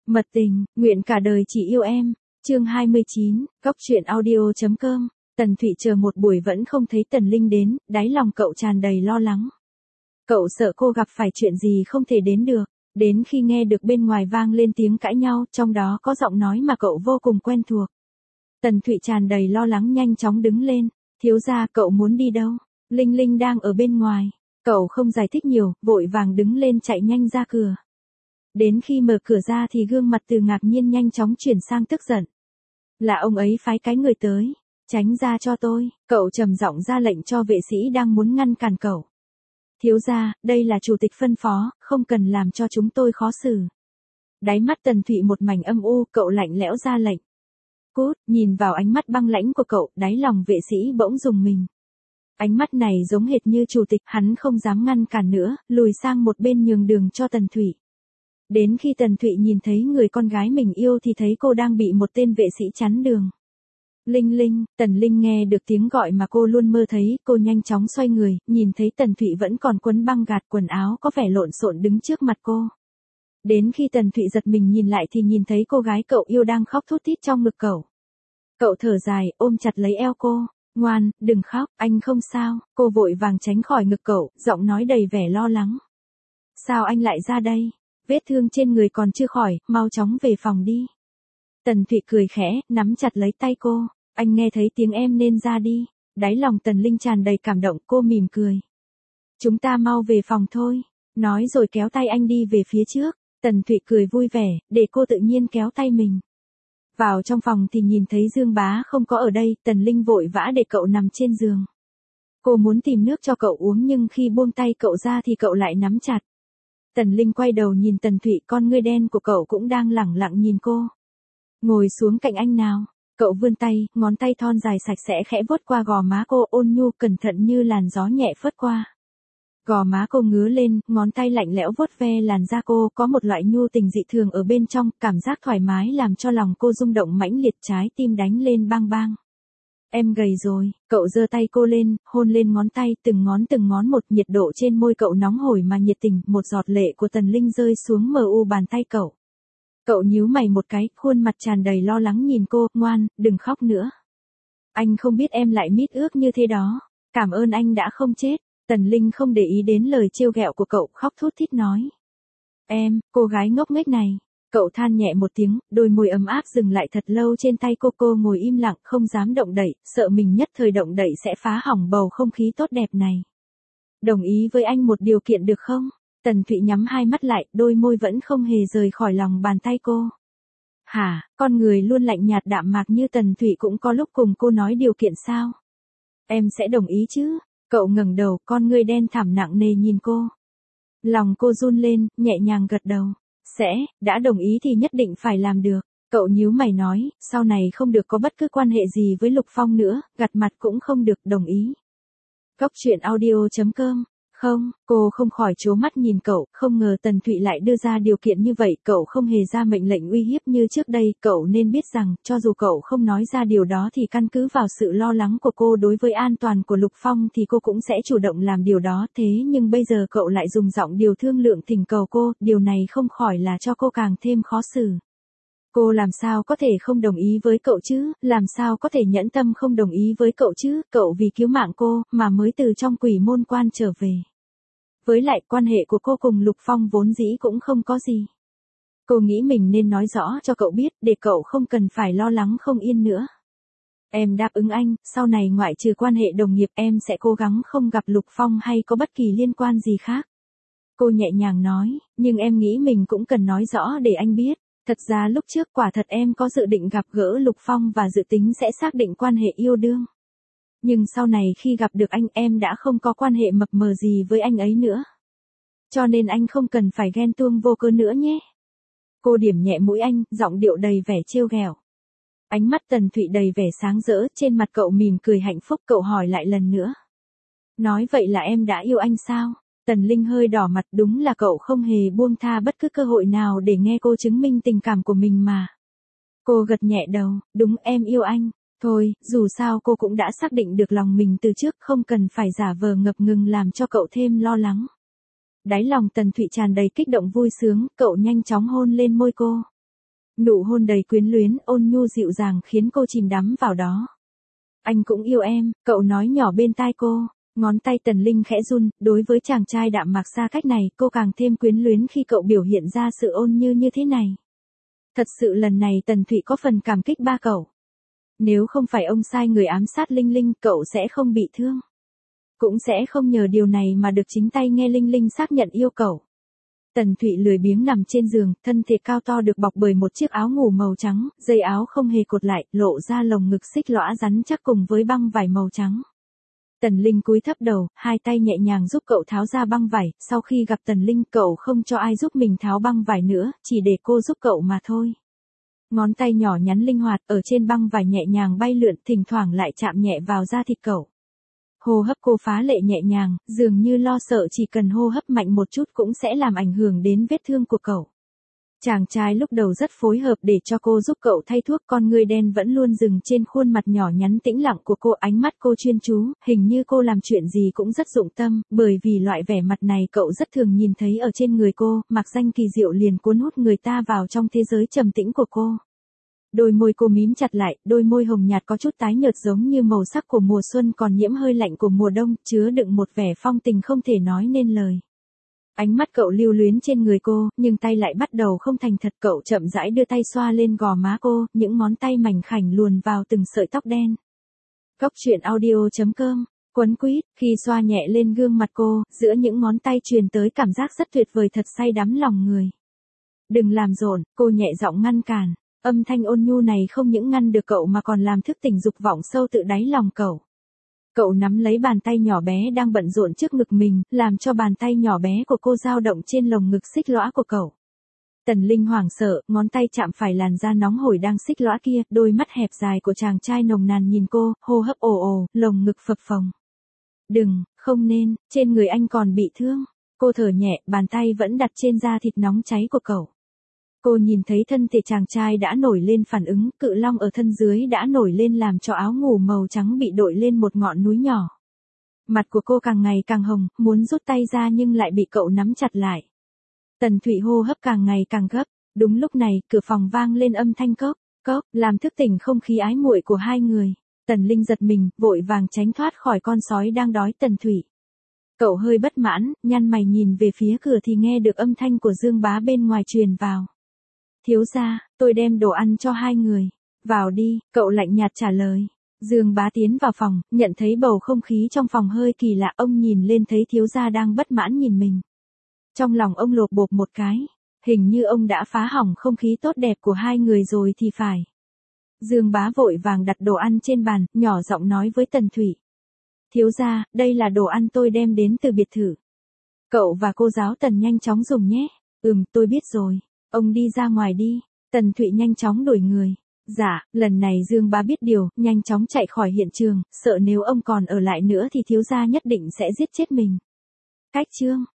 Mật tình, nguyện cả đời chỉ yêu em. Chương 29, Góc truyện audio.com. Tần Thụy chờ một buổi vẫn không thấy Tần Linh đến, đáy lòng cậu tràn đầy lo lắng. Cậu sợ cô gặp phải chuyện gì không thể đến được, đến khi nghe được bên ngoài vang lên tiếng cãi nhau, trong đó có giọng nói mà cậu vô cùng quen thuộc. Tần Thụy tràn đầy lo lắng nhanh chóng đứng lên, thiếu gia cậu muốn đi đâu? Linh Linh đang ở bên ngoài. Cậu không giải thích nhiều, vội vàng đứng lên chạy nhanh ra cửa. Đến khi mở cửa ra thì gương mặt từ ngạc nhiên nhanh chóng chuyển sang tức giận. Là ông ấy phái cái người tới, tránh ra cho tôi, cậu trầm giọng ra lệnh cho vệ sĩ đang muốn ngăn cản cậu. Thiếu gia, đây là chủ tịch phân phó, không cần làm cho chúng tôi khó xử. Đáy mắt Tần Thụy một mảnh âm u, cậu lạnh lẽo ra lệnh. Cút, nhìn vào ánh mắt băng lãnh của cậu, đáy lòng vệ sĩ bỗng rùng mình. Ánh mắt này giống hệt như chủ tịch, hắn không dám ngăn cản nữa, lùi sang một bên nhường đường cho Tần Thụy. Đến khi Tần Thụy nhìn thấy người con gái mình yêu thì thấy cô đang bị một tên vệ sĩ chắn đường. Linh Linh, Tần Linh nghe được tiếng gọi mà cô luôn mơ thấy, cô nhanh chóng xoay người, nhìn thấy Tần Thụy vẫn còn quấn băng gạt quần áo có vẻ lộn xộn đứng trước mặt cô. Đến khi Tần Thụy giật mình nhìn lại thì nhìn thấy cô gái cậu yêu đang khóc thút thít trong ngực cậu. Cậu thở dài, ôm chặt lấy eo cô. Ngoan, đừng khóc, anh không sao. Cô vội vàng tránh khỏi ngực cậu, giọng nói đầy vẻ lo lắng. Sao anh lại ra đây? Vết thương trên người còn chưa khỏi, mau chóng về phòng đi. Tần Thụy cười khẽ, nắm chặt lấy tay cô. Anh nghe thấy tiếng em nên ra đi. Đáy lòng Tần Linh tràn đầy cảm động, cô mỉm cười. Chúng ta mau về phòng thôi. Nói rồi kéo tay anh đi về phía trước. Tần Thụy cười vui vẻ, để cô tự nhiên kéo tay mình. Vào trong phòng thì nhìn thấy Dương Bá không có ở đây, Tần Linh vội vã để cậu nằm trên giường. Cô muốn tìm nước cho cậu uống nhưng khi buông tay cậu ra thì cậu lại nắm chặt. Tần Linh quay đầu nhìn Tần Thụy, con ngươi đen của cậu cũng đang lẳng lặng nhìn cô. Ngồi xuống cạnh anh nào. Cậu vươn tay, ngón tay thon dài sạch sẽ khẽ vuốt qua gò má cô, ôn nhu cẩn thận như làn gió nhẹ phất qua. Gò má cô ngứa lên, ngón tay lạnh lẽo vuốt ve làn da cô, có một loại nhu tình dị thường ở bên trong, cảm giác thoải mái làm cho lòng cô rung động mãnh liệt, trái tim đánh lên bang bang. Em gầy rồi, cậu giơ tay cô lên, hôn lên ngón tay, từng ngón một, nhiệt độ trên môi cậu nóng hổi mà nhiệt tình, một giọt lệ của Tần Linh rơi xuống mờ u bàn tay cậu. Cậu nhíu mày một cái, khuôn mặt tràn đầy lo lắng nhìn cô, ngoan, đừng khóc nữa. Anh không biết em lại mít ướt như thế đó, cảm ơn anh đã không chết. Tần Linh không để ý đến lời trêu ghẹo của cậu, khóc thút thít nói. Em, cô gái ngốc nghếch này. Cậu than nhẹ một tiếng, đôi môi ấm áp dừng lại thật lâu trên tay cô ngồi im lặng, không dám động đậy, sợ mình nhất thời động đậy sẽ phá hỏng bầu không khí tốt đẹp này. Đồng ý với anh một điều kiện được không? Tần Thụy nhắm hai mắt lại, đôi môi vẫn không hề rời khỏi lòng bàn tay cô. Hả, con người luôn lạnh nhạt đạm mạc như Tần Thụy cũng có lúc cùng cô nói điều kiện sao? Em sẽ đồng ý chứ? Cậu ngẩng đầu, con ngươi đen thẳm nặng nề nhìn cô. Lòng cô run lên, nhẹ nhàng gật đầu. Đã đồng ý thì nhất định phải làm được. Cậu nhíu mày nói, sau này không được có bất cứ quan hệ gì với Lục Phong nữa, gật mặt cũng không được, đồng ý. Góc truyện audio.com. Không, cô không khỏi trố mắt nhìn cậu, không ngờ Tần Thụy lại đưa ra điều kiện như vậy, cậu không hề ra mệnh lệnh uy hiếp như trước đây, cậu nên biết rằng, cho dù cậu không nói ra điều đó thì căn cứ vào sự lo lắng của cô đối với an toàn của Lục Phong thì cô cũng sẽ chủ động làm điều đó, thế nhưng bây giờ cậu lại dùng giọng điều thương lượng thỉnh cầu cô, điều này không khỏi là cho cô càng thêm khó xử. Cô làm sao có thể không đồng ý với cậu chứ, làm sao có thể nhẫn tâm không đồng ý với cậu chứ, cậu vì cứu mạng cô, mà mới từ trong quỷ môn quan trở về. Với lại quan hệ của cô cùng Lục Phong vốn dĩ cũng không có gì. Cô nghĩ mình nên nói rõ cho cậu biết, để cậu không cần phải lo lắng không yên nữa. Em đáp ứng anh, sau này ngoại trừ quan hệ đồng nghiệp em sẽ cố gắng không gặp Lục Phong hay có bất kỳ liên quan gì khác. Cô nhẹ nhàng nói, nhưng em nghĩ mình cũng cần nói rõ để anh biết. Thật ra lúc trước quả thật em có dự định gặp gỡ Lục Phong và dự tính sẽ xác định quan hệ yêu đương. Nhưng sau này khi gặp được anh em đã không có quan hệ mập mờ gì với anh ấy nữa. Cho nên anh không cần phải ghen tuông vô cớ nữa nhé. Cô điểm nhẹ mũi anh, giọng điệu đầy vẻ trêu ghẹo. Ánh mắt Tần Thụy đầy vẻ sáng rỡ, trên mặt cậu mỉm cười hạnh phúc, cậu hỏi lại lần nữa. Nói vậy là em đã yêu anh sao? Tần Linh hơi đỏ mặt, đúng là cậu không hề buông tha bất cứ cơ hội nào để nghe cô chứng minh tình cảm của mình mà. Cô gật nhẹ đầu, đúng em yêu anh. Thôi, dù sao cô cũng đã xác định được lòng mình từ trước, không cần phải giả vờ ngập ngừng làm cho cậu thêm lo lắng. Đáy lòng Tần Thụy tràn đầy kích động vui sướng, cậu nhanh chóng hôn lên môi cô. Nụ hôn đầy quyến luyến, ôn nhu dịu dàng khiến cô chìm đắm vào đó. Anh cũng yêu em, cậu nói nhỏ bên tai cô. Ngón tay Tần Linh khẽ run, đối với chàng trai đạm mạc xa cách này, cô càng thêm quyến luyến khi cậu biểu hiện ra sự ôn như thế này. Thật sự lần này Tần Thụy có phần cảm kích ba cậu. Nếu không phải ông sai người ám sát Linh Linh, cậu sẽ không bị thương. Cũng sẽ không nhờ điều này mà được chính tay nghe Linh Linh xác nhận yêu cậu. Tần Thụy lười biếng nằm trên giường, thân thể cao to được bọc bởi một chiếc áo ngủ màu trắng, dây áo không hề cột lại, lộ ra lồng ngực xích lõa rắn chắc cùng với băng vải màu trắng. Tần Linh cúi thấp đầu, hai tay nhẹ nhàng giúp cậu tháo ra băng vải, sau khi gặp Tần Linh cậu không cho ai giúp mình tháo băng vải nữa, chỉ để cô giúp cậu mà thôi. Ngón tay nhỏ nhắn linh hoạt ở trên băng vải nhẹ nhàng bay lượn, thỉnh thoảng lại chạm nhẹ vào da thịt cậu. Hô hấp cô phá lệ nhẹ nhàng, dường như lo sợ chỉ cần hô hấp mạnh một chút cũng sẽ làm ảnh hưởng đến vết thương của cậu. Chàng trai lúc đầu rất phối hợp để cho cô giúp cậu thay thuốc, con ngươi đen vẫn luôn dừng trên khuôn mặt nhỏ nhắn tĩnh lặng của cô, ánh mắt cô chuyên chú, hình như cô làm chuyện gì cũng rất dụng tâm, bởi vì loại vẻ mặt này cậu rất thường nhìn thấy ở trên người cô, mặc danh kỳ diệu liền cuốn hút người ta vào trong thế giới trầm tĩnh của cô. Đôi môi cô mím chặt lại, đôi môi hồng nhạt có chút tái nhợt giống như màu sắc của mùa xuân còn nhiễm hơi lạnh của mùa đông, chứa đựng một vẻ phong tình không thể nói nên lời. Ánh mắt cậu lưu luyến trên người cô, nhưng tay lại bắt đầu không thành thật, cậu chậm rãi đưa tay xoa lên gò má cô, những ngón tay mảnh khảnh luồn vào từng sợi tóc đen. Góc truyện audio.com, quấn quýt, khi xoa nhẹ lên gương mặt cô, giữa những ngón tay truyền tới cảm giác rất tuyệt vời thật say đắm lòng người. Đừng làm rộn, cô nhẹ giọng ngăn cản. Âm thanh ôn nhu này không những ngăn được cậu mà còn làm thức tỉnh dục vọng sâu tự đáy lòng cậu. Cậu nắm lấy bàn tay nhỏ bé đang bận rộn trước ngực mình, làm cho bàn tay nhỏ bé của cô dao động trên lồng ngực xích lõa của cậu. Tần Linh hoảng sợ, ngón tay chạm phải làn da nóng hổi đang xích lõa kia, đôi mắt hẹp dài của chàng trai nồng nàn nhìn cô, hô hấp ồ ồ, lồng ngực phập phồng. Đừng, không nên, trên người anh còn bị thương. Cô thở nhẹ, bàn tay vẫn đặt trên da thịt nóng cháy của cậu. Cô nhìn thấy thân thể chàng trai đã nổi lên phản ứng, cự long ở thân dưới đã nổi lên làm cho áo ngủ màu trắng bị đội lên một ngọn núi nhỏ. Mặt của cô càng ngày càng hồng, muốn rút tay ra nhưng lại bị cậu nắm chặt lại. Tần Thụy hô hấp càng ngày càng gấp, đúng lúc này, cửa phòng vang lên âm thanh cốc, cốc, làm thức tỉnh không khí ái muội của hai người. Tần Linh giật mình, vội vàng tránh thoát khỏi con sói đang đói Tần Thụy. Cậu hơi bất mãn, nhăn mày nhìn về phía cửa thì nghe được âm thanh của Dương Bá bên ngoài truyền vào. Thiếu gia, tôi đem đồ ăn cho hai người. Vào đi, cậu lạnh nhạt trả lời. Dương Bá tiến vào phòng, nhận thấy bầu không khí trong phòng hơi kỳ lạ, ông nhìn lên thấy thiếu gia đang bất mãn nhìn mình. Trong lòng ông lột bột một cái, hình như ông đã phá hỏng không khí tốt đẹp của hai người rồi thì phải. Dương Bá vội vàng đặt đồ ăn trên bàn, nhỏ giọng nói với Tần Thụy. Thiếu gia, đây là đồ ăn tôi đem đến từ biệt thự. Cậu và cô giáo Tần nhanh chóng dùng nhé. Tôi biết rồi. Ông đi ra ngoài đi. Tần Thụy nhanh chóng đổi người. Dạ, lần này Dương Bá biết điều, nhanh chóng chạy khỏi hiện trường, sợ nếu ông còn ở lại nữa thì thiếu gia nhất định sẽ giết chết mình. Cách chương